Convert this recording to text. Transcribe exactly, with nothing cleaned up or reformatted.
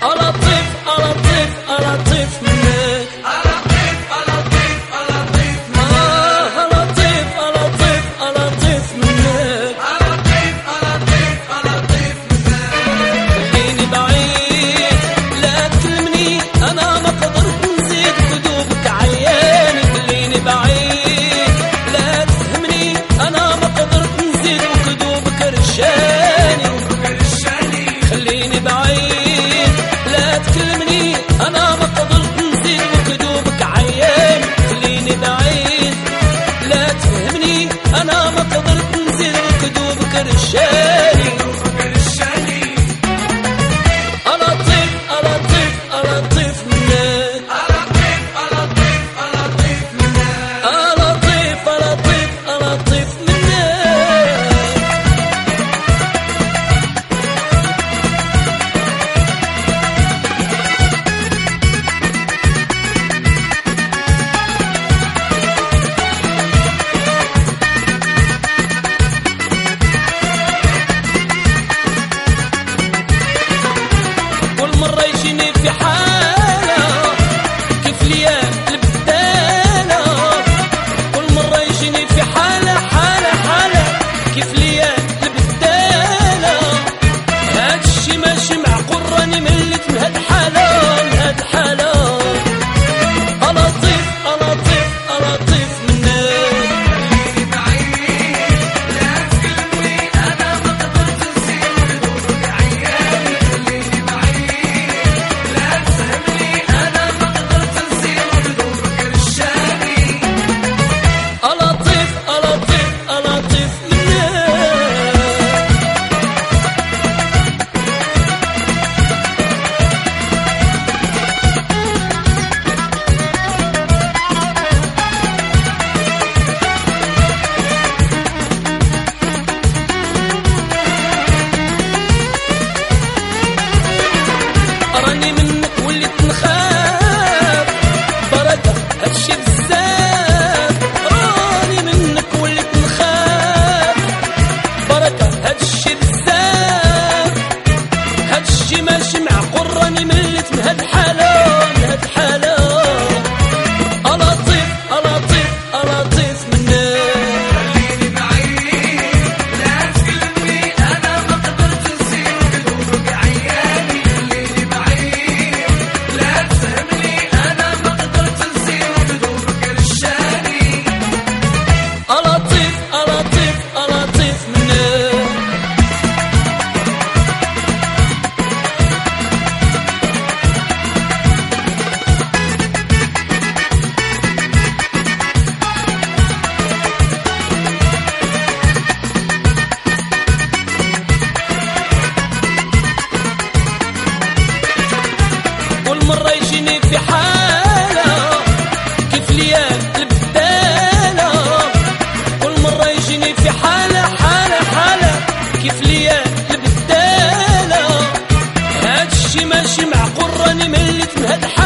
ألطف ألطف ألطف منك ألطف ألطف ألطف آه ألطف ألطف ألطف منك ألطف ألطف ألطف خليني بعيد لا تكلمني أنا ما قدرت نزيد قلوبك عياني خليني بعيد لا تفهمني أنا ما قدرت نزيد وقلوبك رشاني خليني بعيد لا تكلمني أنا ما قدرت نزيد وقلوبك عياني خليني بعيد لا تفهمني أنا ما قدرت نزيد وقلوبك رشاني ألطف ألطف ألطف منك ألطف ألطف منك ألطف ألطف ألطف منك كل مرة يجيني في حالة كيف ليا البدالة كل مرة يجيني في حالة حالة حالة كيف ليا البدالة هادشي ماشي معقول راني مليت من هاد الحالة من هاد الحالة ألطف ألطف ألطف منك خليني بعيد لا تكلمني أنا ما قدرت نسيب قلوبك عياني خليني بعيد لا تفهمني أنا ما قدرت نسيب قلوبك رشاني ألطف ألطف ألطف منك راني منك وليت نخاف بركة هادشي بزاف راني منك وليت نخاف بركة هادشي بزاف هادشي ماشي معقول راني مليت من هاد الحالة من هاد الحالة ألطف ألطف ألطف منك خليني بعيد لا تكلمني أنا ما قدرت نسيب قلوبك عياني خليني بعيد لا تفهمني أنا ما قدرت نسيب قلوبك رشاني ألطف ألطف ألطف منك كل مرة يجيني في حالة كيف ليا البدالة كل مرة يجيني في حالة حالة حالة كيف ليا البدالة هادشي ماشي معقول راني مليت من هاد الحالة